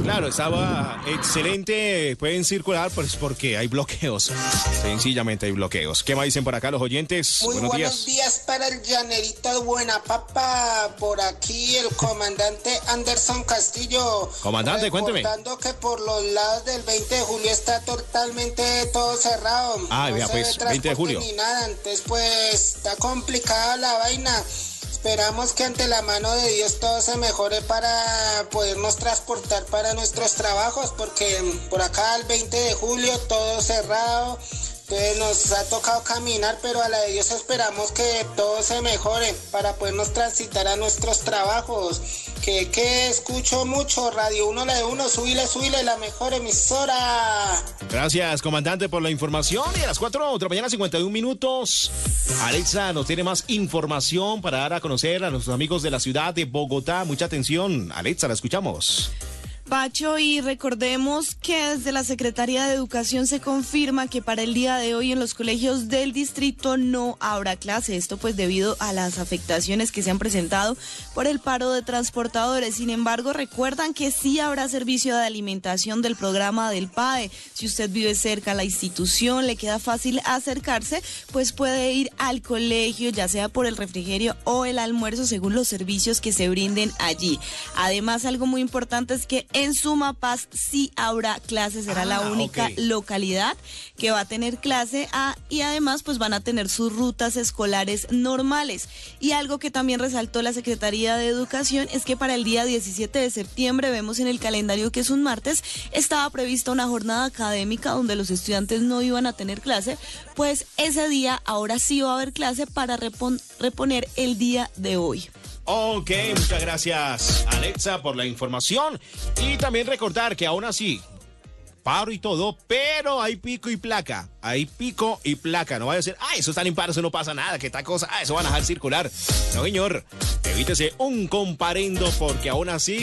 Claro, estaba excelente. Pueden circular pues porque hay bloqueos. Sencillamente hay bloqueos. ¿Qué más dicen por acá los oyentes? Muy buenos, buenos días. días para el llanerito de Buenapapa. Por aquí el comandante Anderson Castillo. Comandante, cuénteme. Reportando que por los lados del veinte de julio está totalmente todo cerrado. Ah, no vea, se pues, ve veinte de julio. Ni nada. Entonces, pues, está complicada la vaina. Esperamos que ante la mano de Dios todo se mejore para podernos transportar para nuestros trabajos, porque por acá el veinte de julio todo cerrado. Entonces nos ha tocado caminar, pero a la de Dios esperamos que todo se mejore para podernos transitar a nuestros trabajos. Que, que escucho mucho, Radio uno, la de uno, subile, subile, la mejor emisora. Gracias, comandante, por la información. Y a las cuatro de la mañana, cincuenta y un minutos, Alexa nos tiene más información para dar a conocer a nuestros amigos de la ciudad de Bogotá. Mucha atención, Alexa, la escuchamos. Pacho, y recordemos que desde la Secretaría de Educación se confirma que para el día de hoy en los colegios del distrito no habrá clase. Esto pues debido a las afectaciones que se han presentado por el paro de transportadores. Sin embargo, recuerdan que sí habrá servicio de alimentación del programa del P A E. Si usted vive cerca a la institución, le queda fácil acercarse, pues puede ir al colegio, ya sea por el refrigerio o el almuerzo, según los servicios que se brinden allí. Además, algo muy importante es que en Sumapaz sí habrá clases, será ah, la única okay. localidad que va a tener clase a, y además pues van a tener sus rutas escolares normales. Y algo que también resaltó la Secretaría de Educación es que para el día diecisiete de septiembre, vemos en el calendario que es un martes, estaba prevista una jornada académica donde los estudiantes no iban a tener clase, pues ese día ahora sí va a haber clase para repon- reponer el día de hoy. Ok, muchas gracias, Alexa, por la información. Y también recordar que aún así, paro y todo, pero hay pico y placa. Hay pico y placa. No vaya a decir, ah, eso están impares, eso no pasa nada, que tal cosa, ah, eso van a dejar circular. No, señor, evítese un comparendo porque aún así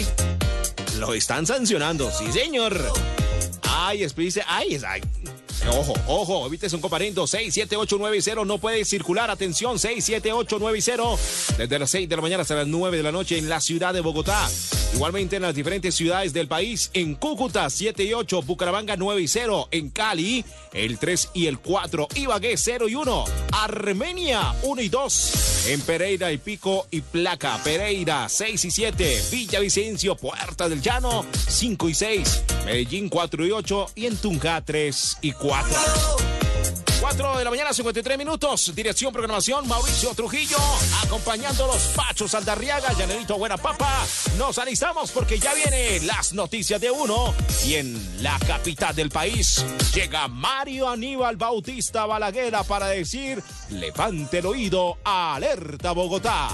lo están sancionando. Sí, señor. Ay, dice, ay, es, ay. Ojo, ojo, evítese un comparendo. Seis siete ocho nueve cero no puede circular. Atención, seis siete ocho nueve cero desde las seis de la mañana hasta las nueve de la noche en la ciudad de Bogotá. Igualmente en las diferentes ciudades del país. En Cúcuta, siete y ocho. Bucaramanga, nueve y cero. En Cali, el tres y el cuatro. Ibagué, cero y uno. Armenia, uno y dos. En Pereira, y pico y placa. Pereira, seis y siete. Villavicencio, Puerta del Llano, cinco y seis. Medellín, cuatro y ocho. Y en Tunja, tres y cuatro. cuatro de la mañana, cincuenta y tres minutos. Dirección, programación, Mauricio Trujillo. Acompañando los Pachos Aldarriaga, Llanerito Buenapapa. Nos alistamos porque ya vienen las noticias de uno. Y en la capital del país llega Mario Aníbal Bautista Balaguer para decir: levante el oído, alerta Bogotá.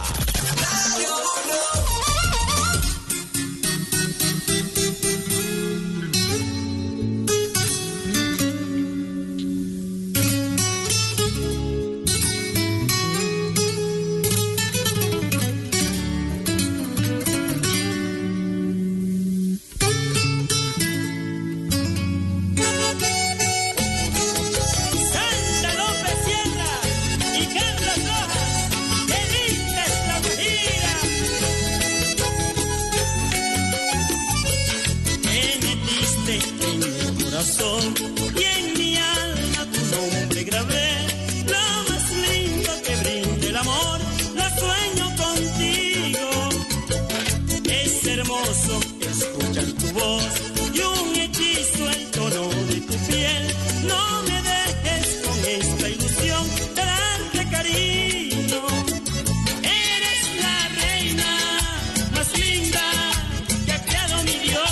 Y en mi alma tu nombre grabé, lo más lindo que brinde el amor, lo sueño contigo. Es hermoso escuchar tu voz y un hechizo el tono de tu piel. No me dejes con esta ilusión de darte cariño. Eres la reina más linda que ha creado mi Dios.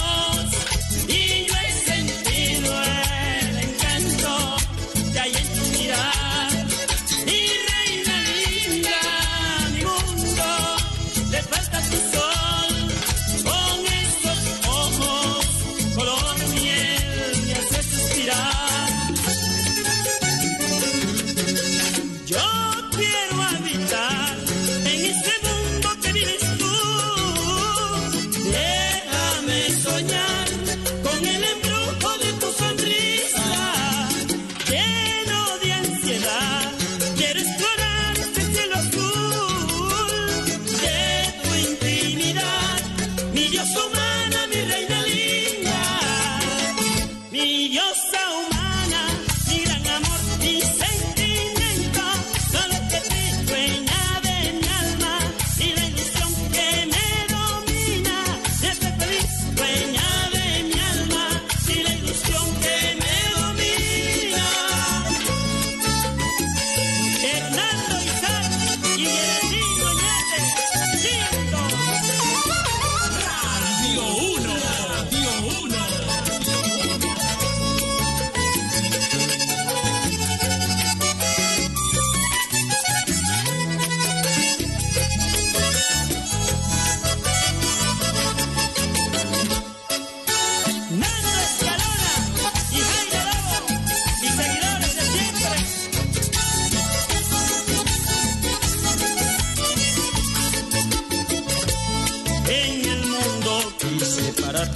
Mi Dios humana, mi reina linda.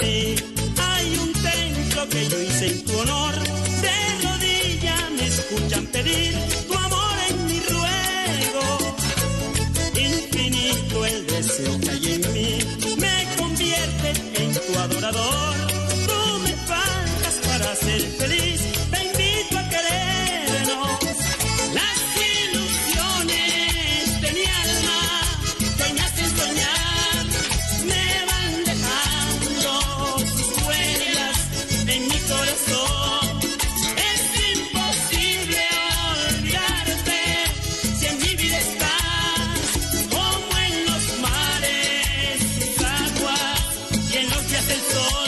mí. Hay un templo que yo hice en tu honor. De rodillas me escuchan pedir tu amor en mi ruego. Infinito el deseo que hay en mí. Me convierte en tu adorador. Tú me faltas para ser feliz. Te invito a querernos. Las ilusiones de mi alma que me hacen soñar me van dejando sus huellas en mi corazón. Es imposible olvidarte si en mi vida estás, como en los mares, sus aguas y en los días del sol.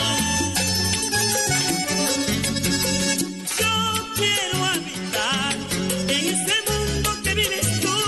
Yo quiero habitar en ese mundo que vives tú.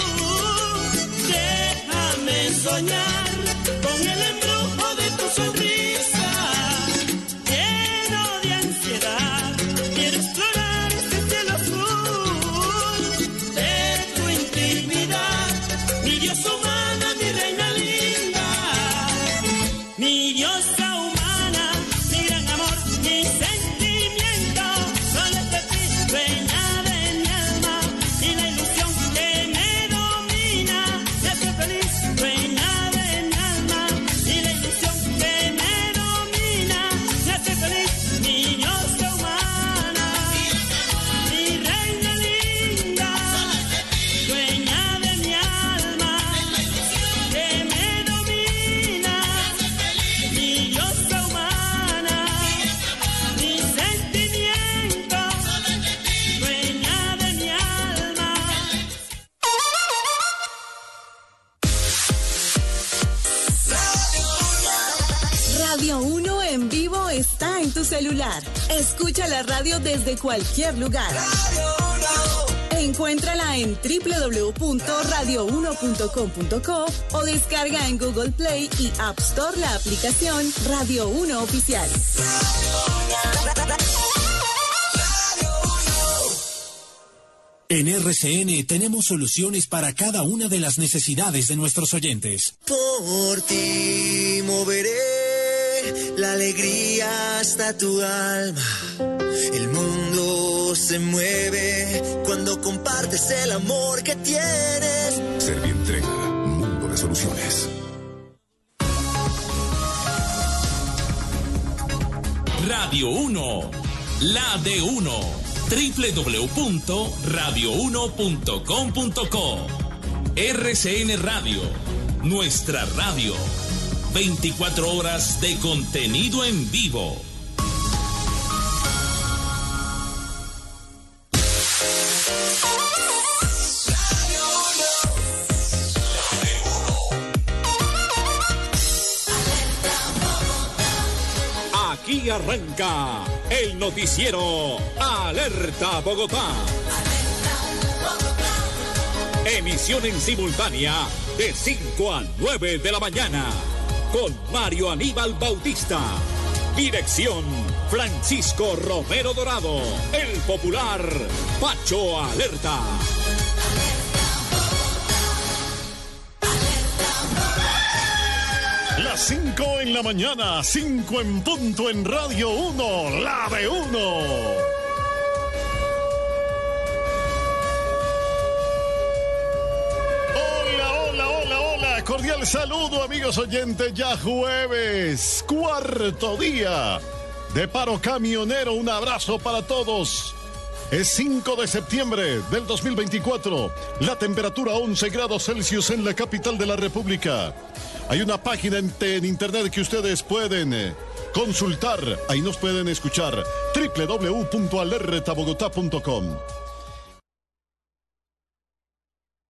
Déjame soñar con el embrujo de tu sonrisa. Lleno de ansiedad, quiero explorar ese cielo azul de tu intimidad. Mi diosa humana, mi reina linda, mi diosa humana, mi gran amor, mi sentimiento. Solo es de ti, dueña de mi alma, y la ilusión que me domina me hace feliz. Dueña de mi alma, y la ilusión que me domina me hace feliz. Mi diosa humana, mi reina linda, dueña de mi alma, que me domina. Mi diosa humana, mi sentimiento, dueña de mi alma. Radio uno en vivo está en tu celular. Escucha la radio desde cualquier lugar. Encuéntrala en doble u doble u doble u punto radio uno punto com punto co o descarga en Google Play y App Store la aplicación Radio uno Oficial. En R C N tenemos soluciones para cada una de las necesidades de nuestros oyentes. Por ti moveré la alegría hasta tu alma. El mundo se mueve cuando compartes el amor que tienes. Servientrega, mundo de soluciones. Radio uno, la de uno. doble u doble u doble u punto radio uno punto com punto co. R C N Radio, nuestra radio. veinticuatro horas de contenido en vivo. Aquí arranca el noticiero Alerta Bogotá. Emisión en simultánea de cinco a nueve de la mañana con Mario Aníbal Bautista. Dirección Francisco Romero Dorado. El popular Pacho Alerta. Las cinco en la mañana, cinco en punto en Radio uno, la de uno. Hola, hola, hola, hola. Cordial saludo, amigos oyentes. Ya jueves, cuarto día de paro camionero. Un abrazo para todos. Es cinco de septiembre del dos mil veinticuatro. La temperatura once grados Celsius en la capital de la República. Hay una página en, en internet que ustedes pueden eh, consultar. Ahí nos pueden escuchar. doble u doble u doble u punto alerta bogotá punto com.